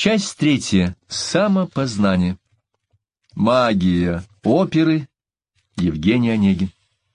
Часть третья. Самопознание. Магия оперы. Евгений Онегин.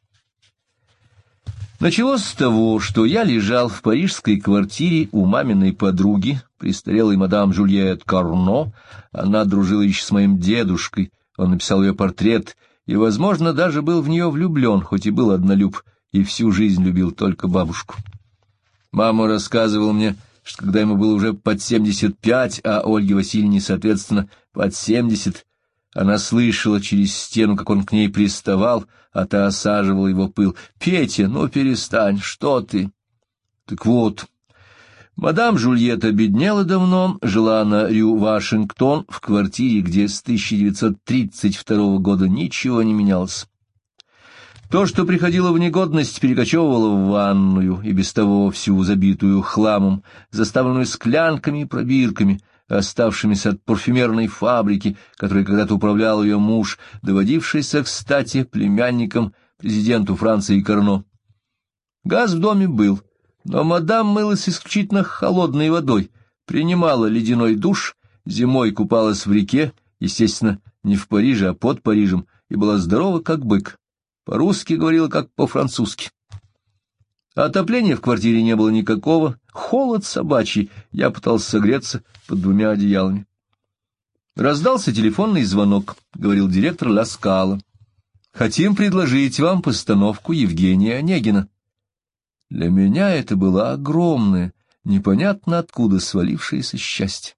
Началось с того, что я лежал в парижской квартире у маминой подруги, престарелой мадам Жюльет Карно. Она дружила еще с моим дедушкой, он написал ее портрет и, возможно, даже был в нее влюблен, хоть и был однолюб, и всю жизнь любил только бабушку. Мама рассказывала мне, что когда ему было уже под 75, а Ольге Васильевне, соответственно, под 70, она слышала через стену, как он к ней приставал, а та осаживала его пыл. «Петя, ну перестань, что ты?» Так вот, мадам Жюльет обеднела давно, жила на Рю Вашингтон, в квартире, где с 1932 года ничего не менялось. То, что приходило в негодность, перекочевывало в ванную, и без того всю забитую хламом, заставленную склянками и пробирками, оставшимися от парфюмерной фабрики, которой когда-то управлял ее муж, доводившийся, кстати, племянником президенту Франции Карно. Газ в доме был, но мадам мылась исключительно холодной водой, принимала ледяной душ, зимой купалась в реке, естественно, не в Париже, а под Парижем, и была здорова, как бык. По-русски говорила, как по-французски. Отопления в квартире не было никакого, холод собачий, я пытался согреться под двумя одеялами. Раздался телефонный звонок, говорил директор Ла Скала. «Хотим предложить вам постановку Евгения Онегина». Для меня это было огромное, непонятно откуда свалившееся счастье.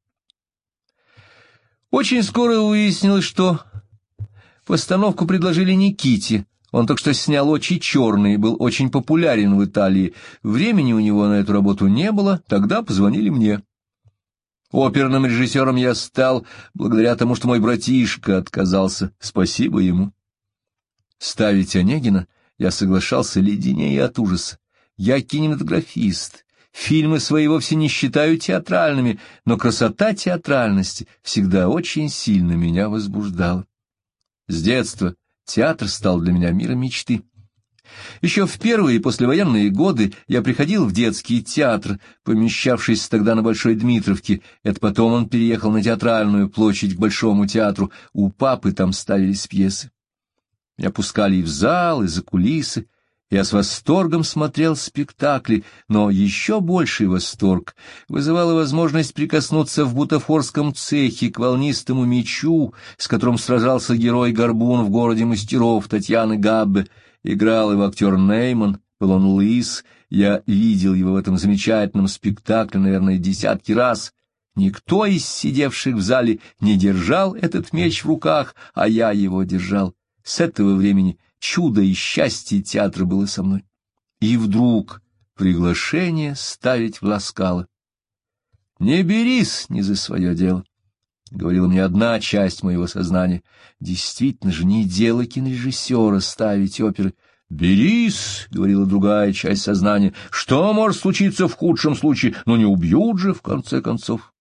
Очень скоро выяснилось, что постановку предложили Никите. Он только что снял «Очи черные», был очень популярен в Италии. Времени у него на эту работу не было, тогда позвонили мне. Оперным режиссером я стал благодаря тому, что мой братишка отказался. Спасибо ему. Ставить Онегина я соглашался леденее от ужаса. Я кинематографист. Фильмы свои вовсе не считаю театральными, но красота театральности всегда очень сильно меня возбуждала. С детства театр стал для меня миром мечты. Еще в первые послевоенные годы я приходил в детский театр, помещавшийся тогда на Большой Дмитровке. Это потом он переехал на Театральную площадь к Большому театру. У папы там ставились пьесы. Меня пускали и в зал, и за кулисы. Я с восторгом смотрел спектакли, но еще больший восторг вызывала возможность прикоснуться в бутафорском цехе к волнистому мечу, с которым сражался герой-горбун в городе мастеров Татьяны Габбе. Играл его актер Нейман, был он лыс, я видел его в этом замечательном спектакле, наверное, десятки раз. Никто из сидевших в зале не держал этот меч в руках, а я его держал. С этого времени чудо и счастье театра было со мной. И вдруг приглашение ставить в Ла Скала. «Не берись ни за свое дело», — говорила мне одна часть моего сознания. Действительно же, не дело кинорежиссера ставить оперы. «Берись», — говорила другая часть сознания, — «что может случиться в худшем случае? Но не убьют же, в конце концов».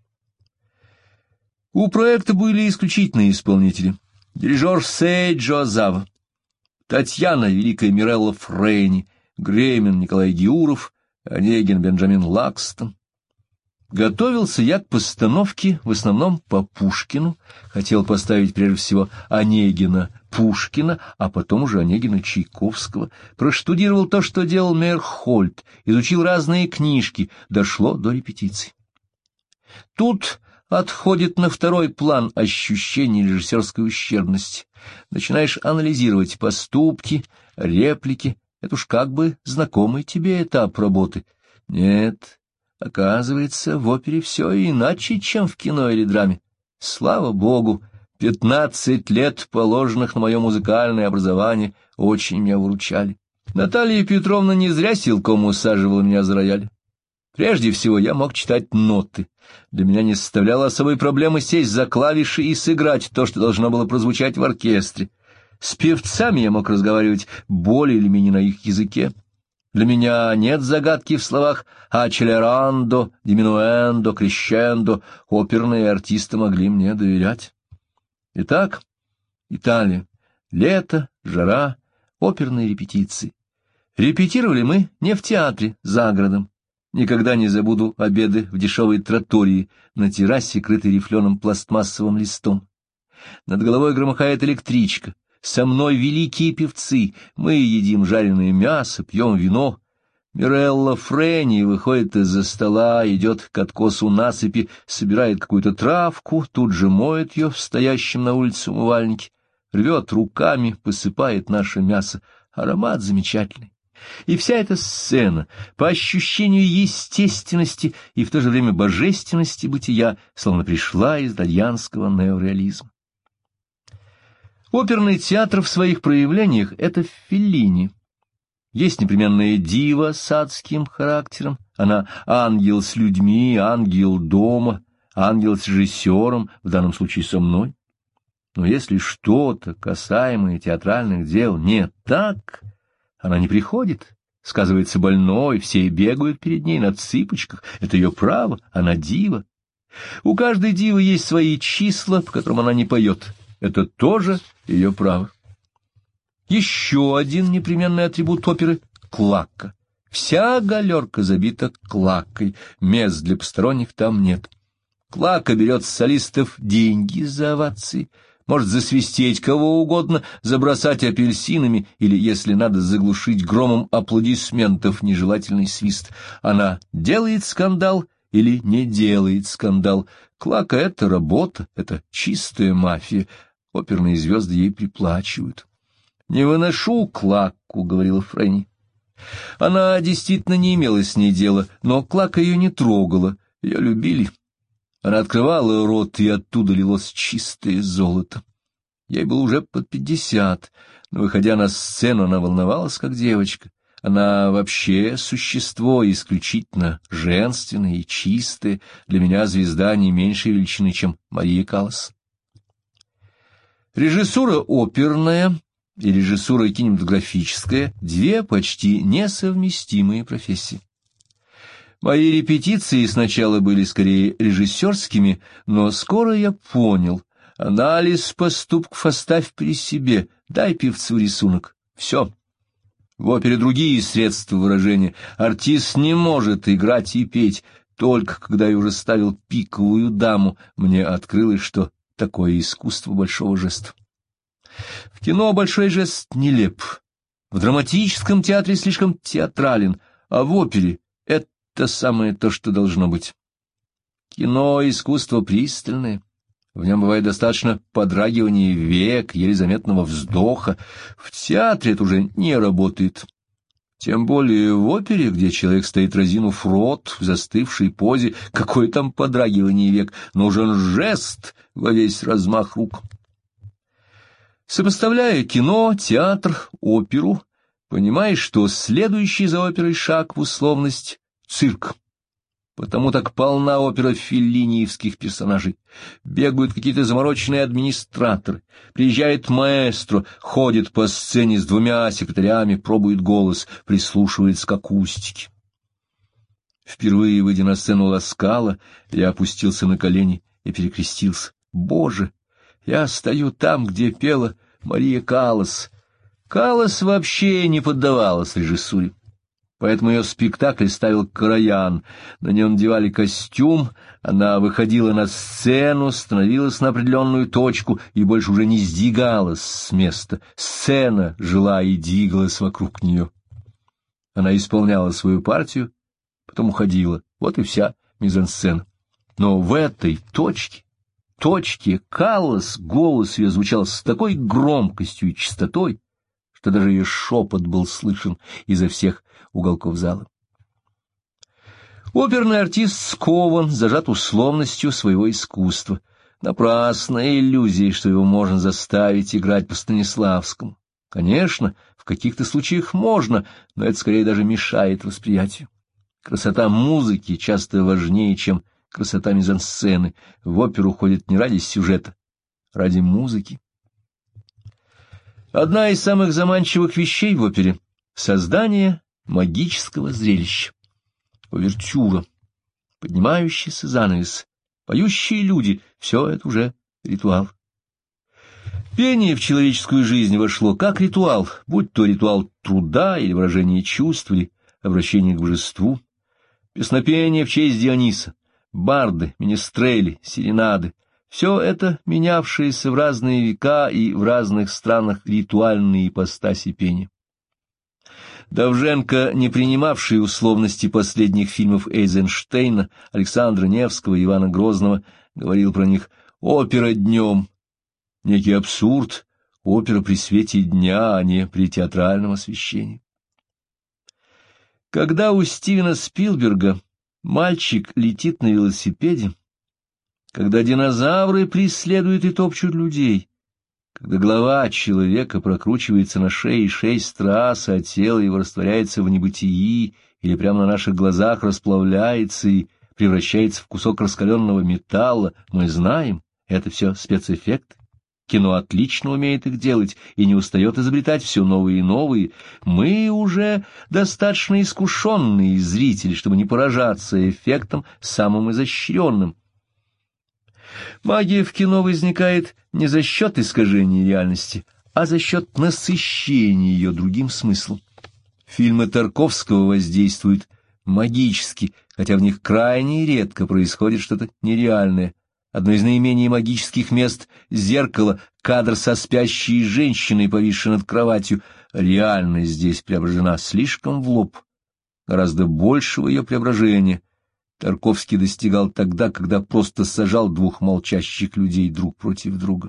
У проекта были исключительные исполнители. Дирижер Сейджо Азава, Татьяна Великая Мирелла Фрейни, Гремин Николай Геуров, Онегин Бенджамин Лакстон. Готовился я к постановке в основном по Пушкину, хотел поставить прежде всего Онегина Пушкина, а потом уже Онегина Чайковского, проштудировал то, что делал Мейерхольд, изучил разные книжки, дошло до репетиций. Тут отходит на второй план ощущение режиссерской ущербности. Начинаешь анализировать поступки, реплики. Это уж как бы знакомый тебе этап работы. Нет, оказывается, в опере все иначе, чем в кино или драме. Слава богу, 15 лет, положенных на мое музыкальное образование, очень меня выручали. Наталья Петровна не зря силком усаживала меня за рояль. Прежде всего, я мог читать ноты. Для меня не составляло особой проблемы сесть за клавиши и сыграть то, что должно было прозвучать в оркестре. С певцами я мог разговаривать более или менее на их языке. Для меня нет загадки в словах «акселерандо», «диминуэндо», «крещендо». Оперные артисты могли мне доверять. Итак, Италия. Лето, жара, оперные репетиции. Репетировали мы не в театре, за городом. Никогда не забуду обеды в дешевой траттории на террасе, крытой рифленым пластмассовым листом. Над головой громыхает электричка. Со мной великие певцы. Мы едим жареное мясо, пьем вино. Мирелла Френи выходит из-за стола, идет к откосу насыпи, собирает какую-то травку, тут же моет ее в стоящем на улице умывальнике, рвет руками, посыпает наше мясо. Аромат замечательный. И вся эта сцена, по ощущению естественности и в то же время божественности бытия, словно пришла из итальянского неореализма. Оперный театр в своих проявлениях — это Феллини. Есть непременная дива с адским характером, она ангел с людьми, ангел дома, ангел с режиссером, в данном случае со мной. Но если что-то, касаемое театральных дел, не так, она не приходит, сказывается больной, все бегают перед ней на цыпочках, это ее право, она дива. У каждой дивы есть свои числа, по которым она не поет, это тоже ее право. Еще один непременный атрибут оперы — клакка. Вся галерка забита клаккой, мест для посторонних там нет. Клакка берет с солистов деньги за овации, может засвистеть кого угодно, забросать апельсинами или, если надо, заглушить громом аплодисментов нежелательный свист. Она делает скандал или не делает скандал. Клака — это работа, это чистая мафия. Оперные звезды ей приплачивают. «Не выношу клакку», — говорила Фрэнни. Она действительно не имела с ней дела, но клака ее не трогала, ее любили. Она открывала рот, и оттуда лилось чистое золото. Ей было уже под 50, но, выходя на сцену, она волновалась, как девочка. Она вообще существо исключительно женственное и чистое, для меня звезда не меньшей величины, чем Мария Каллас. Режиссура оперная и режиссура кинематографическая — две почти несовместимые профессии. Мои репетиции сначала были скорее режиссерскими, но скоро я понял, анализ поступков оставь при себе, дай певцу рисунок. Все. В опере другие средства выражения. Артист не может играть и петь. Только когда я уже ставил пиковую даму, мне открылось, что такое искусство большого жеста. В кино большой жест нелеп, в драматическом театре слишком театрален, а в опере это самое то, что должно быть. Кино — искусство пристальное, в нем бывает достаточно подрагивания век, еле заметного вздоха. В театре это уже не работает. Тем более в опере, где человек стоит разинув рот в застывшей позе, какое там подрагивание век, нужен жест во весь размах рук. Сопоставляя кино, театр, оперу, понимаешь, что следующий за оперой шаг в условность — цирк. Потому так полна опера феллиниевских персонажей. Бегают какие-то замороченные администраторы, приезжает маэстро, ходит по сцене с двумя секретарями, пробует голос, прислушивается к акустике. Впервые, выйдя на сцену Ла Скала, я опустился на колени и перекрестился. Боже! Я стою там, где пела Мария Каллас. Каллас вообще не поддавалась режиссуре. Поэтому ее спектакль ставил Караян. На нем надевали костюм, она выходила на сцену, становилась на определенную точку и больше уже не сдвигалась с места. Сцена жила и двигалась вокруг нее. Она исполняла свою партию, потом уходила. Вот и вся мизансцена. Но в этой точке Каллас, голос ее звучал с такой громкостью и чистотой, что даже ее шепот был слышен изо всех уголков зала. Оперный артист скован, зажат условностью своего искусства. Напрасная иллюзия, что его можно заставить играть по Станиславскому. Конечно, в каких-то случаях можно, но это скорее даже мешает восприятию. Красота музыки часто важнее, чем красота мизансцены. В оперу ходит не ради сюжета, ради музыки. Одна из самых заманчивых вещей в опере — создание магического зрелища. Увертюра, поднимающийся занавес, поющие люди — все это уже ритуал. Пение в человеческую жизнь вошло как ритуал, будь то ритуал труда или выражение чувств, или обращение к божеству. Песнопения в честь Диониса, барды, министрели, серенады — все это менявшиеся в разные века и в разных странах ритуальные ипостаси пения. Довженко, не принимавший условности последних фильмов Эйзенштейна, Александра Невского, Ивана Грозного, говорил про них: «Опера днем, некий абсурд, опера при свете дня, а не при театральном освещении». Когда у Стивена Спилберга мальчик летит на велосипеде, когда динозавры преследуют и топчут людей, когда голова человека прокручивается на шее 6 раз, а тело его растворяется в небытии или прямо на наших глазах расплавляется и превращается в кусок раскаленного металла, мы знаем, это все спецэффекты. Кино отлично умеет их делать и не устает изобретать все новые и новые. Мы уже достаточно искушенные зрители, чтобы не поражаться эффектом самым изощренным. Магия в кино возникает не за счет искажения реальности, а за счет насыщения ее другим смыслом. Фильмы Тарковского воздействуют магически, хотя в них крайне редко происходит что-то нереальное. Одно из наименее магических мест — зеркало, кадр со спящей женщиной, повисшей над кроватью. Реальность здесь преображена слишком в лоб. Гораздо большего ее преображения Тарковский достигал тогда, когда просто сажал 2 молчащих людей друг против друга.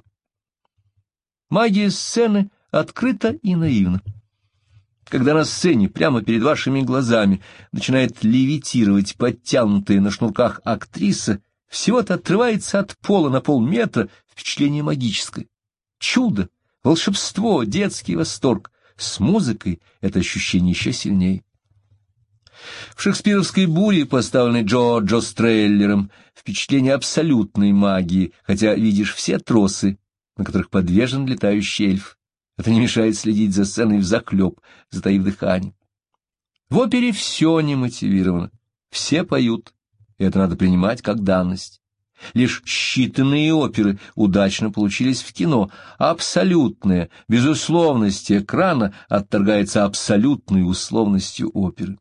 Магия сцены открыта и наивна. Когда на сцене прямо перед вашими глазами начинает левитировать подтянутая на шнурках актриса, всего-то отрывается от пола на полметра, впечатление магическое. Чудо, волшебство, детский восторг. С музыкой это ощущение еще сильнее. В шекспировской «Буре», поставленной Джорджо Стреллером, впечатление абсолютной магии, хотя видишь все тросы, на которых подвешен летающий эльф. Это не мешает следить за сценой взахлеб, затаив дыхание. В опере все немотивировано, все поют, и это надо принимать как данность. Лишь считанные оперы удачно получились в кино, а абсолютная безусловность экрана отторгается абсолютной условностью оперы.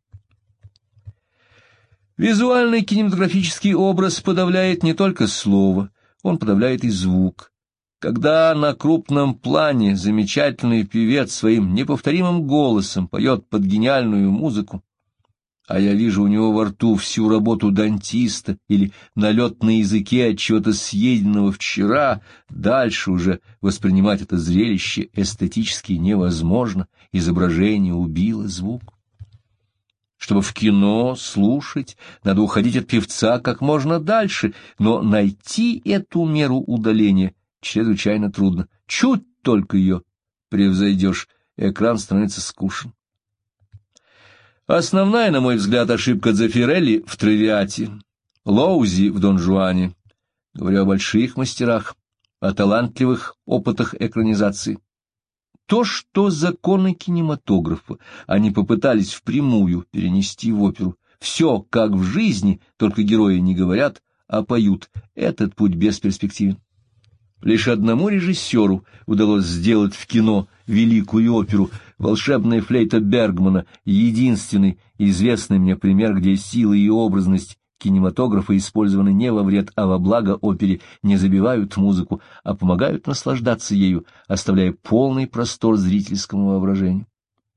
Визуальный кинематографический образ подавляет не только слово, он подавляет и звук. Когда на крупном плане замечательный певец своим неповторимым голосом поет под гениальную музыку, а я вижу у него во рту всю работу дантиста или налет на языке от чего-то съеденного вчера, дальше уже воспринимать это зрелище эстетически невозможно, изображение убило звук. Чтобы в кино слушать, надо уходить от певца как можно дальше, но найти эту меру удаления чрезвычайно трудно. Чуть только ее превзойдешь, экран становится скучен. Основная, на мой взгляд, ошибка Дзеффирелли в «Травиате», Лоузи в «Дон Жуане». Говорю о больших мастерах, о талантливых опытах экранизации. То, что законы кинематографа они попытались впрямую перенести в оперу, все как в жизни, только герои не говорят, а поют, этот путь бесперспективен. Лишь одному режиссеру удалось сделать в кино великую оперу «Волшебная флейта Бергмана», единственный известный мне пример, где сила и образность кинематографа использованы не во вред, а во благо опере, не забивают музыку, а помогают наслаждаться ею, оставляя полный простор зрительскому воображению.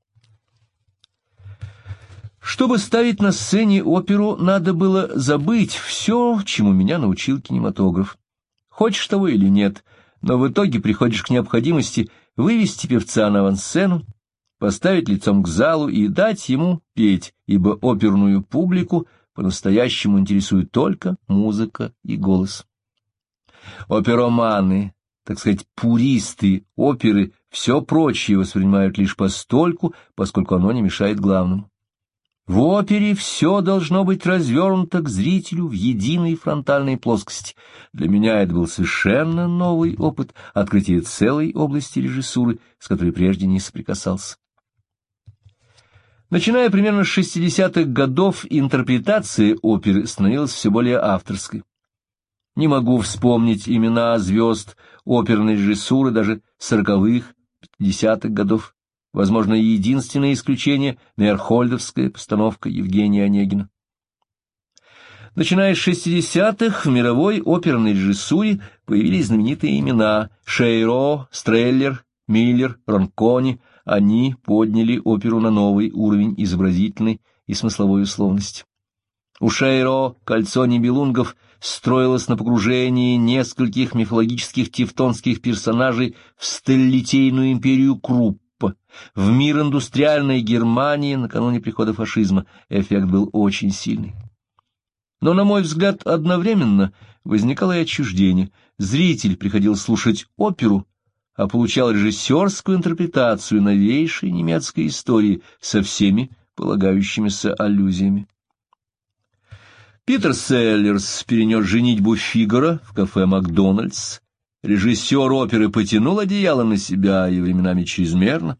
Чтобы ставить на сцене оперу, надо было забыть все, чему меня научил кинематограф. Хочешь того или нет, но в итоге приходишь к необходимости вывести певца на авансцену, поставить лицом к залу и дать ему петь, ибо оперную публику по-настоящему интересует только музыка и голос. Опероманы, так сказать, пуристы оперы, все прочее воспринимают лишь постольку, поскольку оно не мешает главному. В опере все должно быть развернуто к зрителю в единой фронтальной плоскости. Для меня это был совершенно новый опыт открытия целой области режиссуры, с которой прежде не соприкасался. Начиная примерно с 60-х годов, интерпретация оперы становилась все более авторской. Не могу вспомнить имена звезд оперной режиссуры даже 40-х, 50-х годов. Возможно, единственное исключение — мейерхольдовская постановка Евгения Онегина. Начиная с 60-х в мировой оперной режиссуре появились знаменитые имена Шейро, Стреллер, Миллер, Ронкони. Они подняли оперу на новый уровень изобразительной и смысловой условности. У Шейро «Кольцо Нибелунгов» строилось на погружении нескольких мифологических тевтонских персонажей в сталелитейную империю Круппа, в мир индустриальной Германии накануне прихода фашизма. Эффект был очень сильный. Но, на мой взгляд, одновременно возникало и отчуждение. Зритель приходил слушать оперу, а получал режиссерскую интерпретацию новейшей немецкой истории со всеми полагающимися аллюзиями. Питер Селлерс перенес «Женитьбу Фигаро» в кафе «Макдональдс». Режиссер оперы потянул одеяло на себя и временами чрезмерно.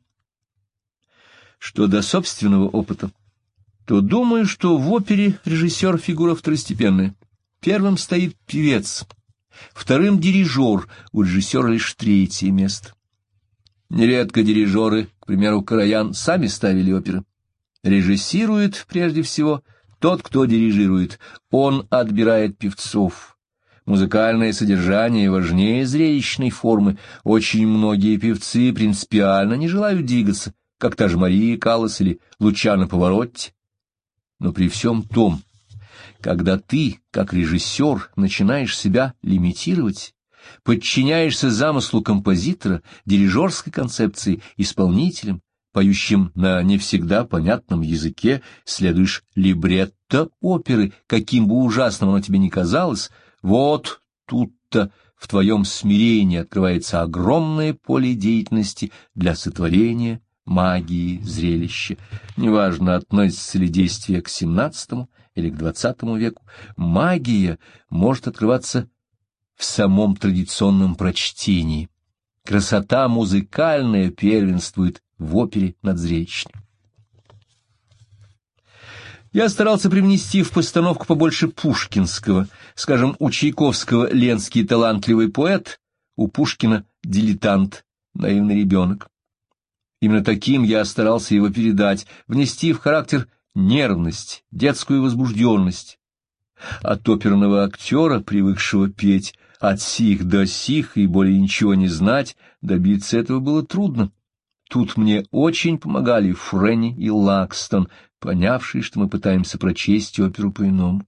Что до собственного опыта, то думаю, что в опере режиссер фигура второстепенная. Первым стоит певец, вторым — дирижер, у режиссера лишь третье место. Нередко дирижеры, к примеру, Караян, сами ставили оперы. Режиссирует, прежде всего, тот, кто дирижирует. Он отбирает певцов. Музыкальное содержание важнее зрелищной формы. Очень многие певцы принципиально не желают двигаться, как та же Мария Каллас или Лучано Паваротти. Но при всем том, когда ты, как режиссер, начинаешь себя лимитировать, подчиняешься замыслу композитора, дирижерской концепции, исполнителям, поющим на не всегда понятном языке, следуешь либретто оперы, каким бы ужасным оно тебе ни казалось, вот тут-то в твоем смирении открывается огромное поле деятельности для сотворения магии зрелища. Неважно, относится ли действие к XVII или к XX веку, магия может открываться в самом традиционном прочтении. Красота музыкальная первенствует в опере над зрелищной. Я старался привнести в постановку побольше пушкинского. Скажем, у Чайковского Ленский талантливый поэт, у Пушкина дилетант, наивный ребенок. Именно таким я старался его передать, внести в характер нервность, детскую возбужденность. От оперного актера, привыкшего петь от сих до сих и более ничего не знать, добиться этого было трудно. Тут мне очень помогали Френни и Лакстон, понявшие, что мы пытаемся прочесть оперу по-иному.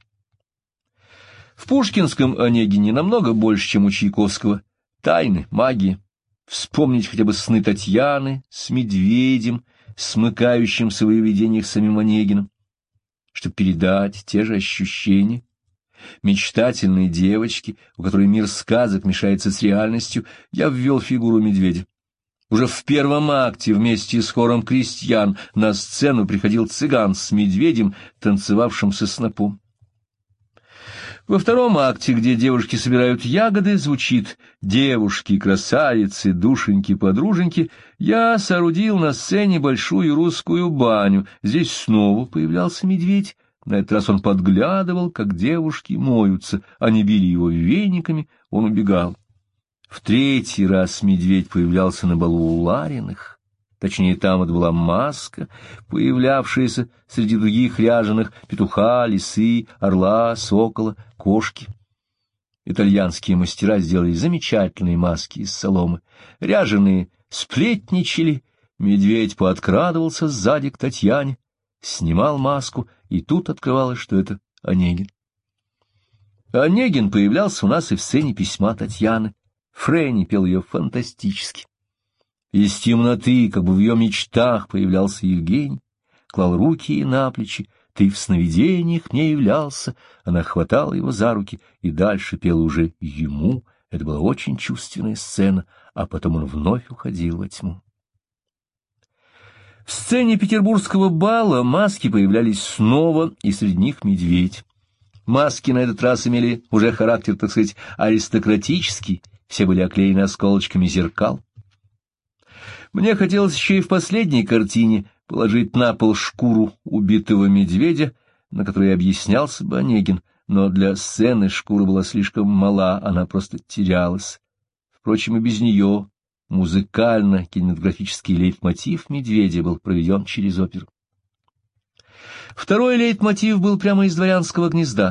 В пушкинском Онегине намного больше, чем у Чайковского. Тайны, магии. Вспомнить хотя бы сны Татьяны с медведем, смыкающимся в ее видениях самим Онегиным, чтобы передать те же ощущения. Мечтательной девочки, у которой мир сказок мешается с реальностью, я ввел фигуру медведя. Уже в первом акте вместе с хором крестьян на сцену приходил цыган с медведем, танцевавшим со снопом. Во втором акте, где девушки собирают ягоды, звучит «Девушки, красавицы, душеньки, подруженьки», я соорудил на сцене большую русскую баню. Здесь снова появлялся медведь. На этот раз он подглядывал, как девушки моются. Они били его вениками, он убегал. В третий раз медведь появлялся на балу у Лариных. Точнее, там это была маска, появлявшаяся среди других ряженых: петуха, лисы, орла, сокола, кошки. Итальянские мастера сделали замечательные маски из соломы. Ряженые сплетничали, медведь подкрадывался сзади к Татьяне, снимал маску, и тут открывалось, что это Онегин. Онегин появлялся у нас и в сцене письма Татьяны. Френни пел ее фантастически. Из темноты, как бы в ее мечтах, появлялся Евгений, клал руки ей на плечи. «Ты в сновидениях мне являлся». Она хватала его за руки и дальше пела уже ему. Это была очень чувственная сцена, а потом он вновь уходил во тьму. В сцене петербургского бала маски появлялись снова, и среди них медведь. Маски на этот раз имели уже характер, так сказать, аристократический, все были оклеены осколочками зеркал. Мне хотелось еще и в последней картине положить на пол шкуру убитого медведя, на которой объяснялся бы Онегин, но для сцены шкура была слишком мала, она просто терялась. Впрочем, и без нее музыкально-кинематографический лейтмотив медведя был проведен через оперу. Второй лейтмотив был прямо из «Дворянского гнезда».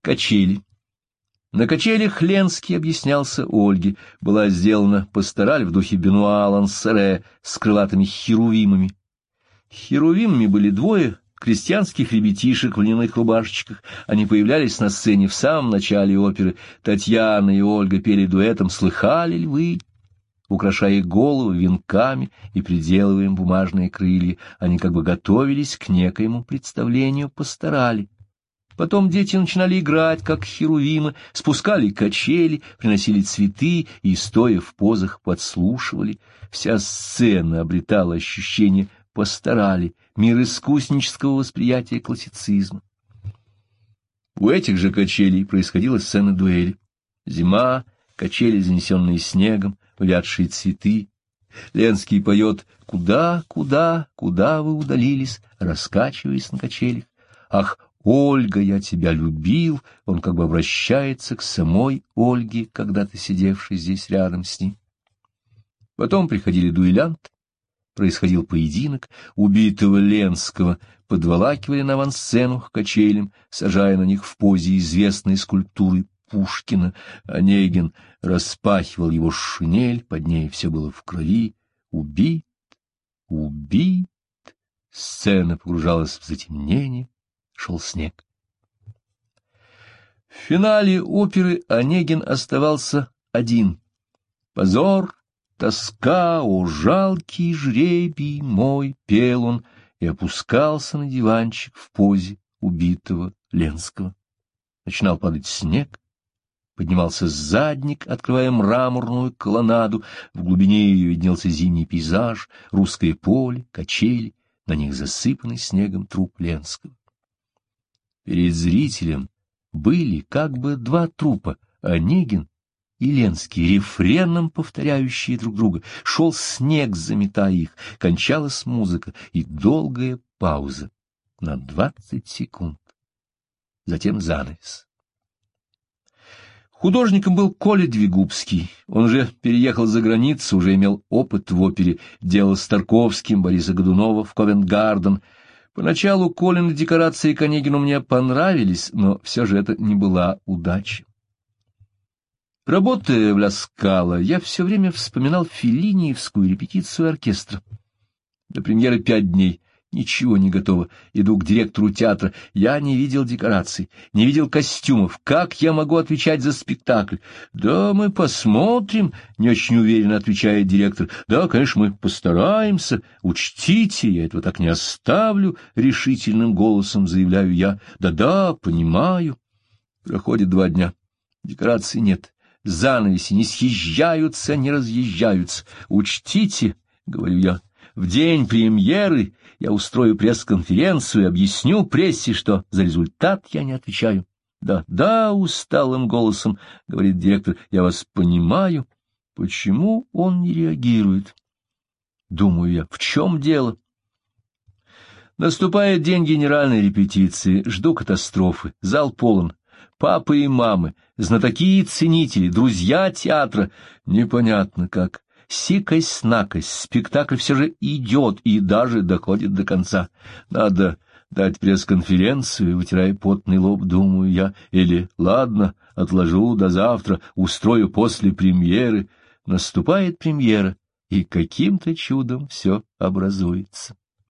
Качели. На качелях Ленский объяснялся Ольге. Была сделана пастораль в духе Бенуа Лансере с крылатыми херувимами. Херувимами были двое крестьянских ребятишек в льняных рубашечках. Они появлялись на сцене в самом начале оперы. Татьяна и Ольга пели дуэтом «Слыхали ли вы?», украшая их головы венками и приделывая им бумажные крылья. Они как бы готовились к некоему представлению пасторали. Потом дети начинали играть, как херувимы, спускали качели, приносили цветы и, стоя в позах, подслушивали. Вся сцена обретала ощущение пасторали, мир искуснического восприятия классицизма. У этих же качелей происходила сцена дуэли. Зима, качели, занесенные снегом, увядшие цветы. Ленский поет «Куда, куда, куда вы удалились?», раскачиваясь на качелях. «Ах, Ольга, я тебя любил», он как бы обращается к самой Ольге, когда-то сидевшей здесь рядом с ним. Потом приходили дуэлянты, происходил поединок, убитого Ленского подволакивали на авансцену к качелям, сажая на них в позе известной скульптуры Пушкина. Онегин распахивал его шинель, под ней все было в крови. Убит, убит. Сцена погружалась в затемнение. Шел снег. В финале оперы Онегин оставался один. «Позор, тоска, о жалкий жребий мой», пел он и опускался на диванчик в позе убитого Ленского. Начинал падать снег, поднимался задник, открывая мраморную колоннаду, в глубине ее виднелся зимний пейзаж, русское поле, качели, на них засыпанный снегом труп Ленского. Перед зрителем были как бы два трупа — Онегин и Ленский, рефреном повторяющие друг друга. Шел снег, заметая их, кончалась музыка и долгая пауза на 20 секунд. Затем занавес. Художником был Коля Двигубский. Он уже переехал за границу, уже имел опыт в опере, делал с Тарковским Бориса Годунова в Ковент-Гарден. Поначалу Колины декорации к Онегину мне понравились, но все же это не была удача. Работая в Ля Скала, я все время вспоминал феллиниевскую репетицию оркестра. До премьеры 5 дней. Ничего не готово. Иду к директору театра. Я не видел декораций, не видел костюмов. Как я могу отвечать за спектакль? Да, мы посмотрим, не очень уверенно отвечает директор. Да, конечно, мы постараемся. Учтите, я этого так не оставлю, решительным голосом заявляю я. Да-да, понимаю. Проходит 2 дня. Декораций нет. Занавеси не съезжаются, не разъезжаются. Учтите, говорю я. В день премьеры я устрою пресс-конференцию и объясню прессе, что за результат я не отвечаю. Да, да, усталым голосом говорит директор, я вас понимаю. Почему он не реагирует? Думаю я, в чем дело? Наступает день генеральной репетиции, жду катастрофы, зал полон. Папы и мамы, знатоки и ценители, друзья театра. Непонятно как. Сикость-накость, спектакль все же идет и даже доходит до конца. Надо дать пресс-конференцию, вытирая потный лоб, думаю я, или, ладно, отложу до завтра, устрою после премьеры. Наступает премьера, и каким-то чудом все образуется.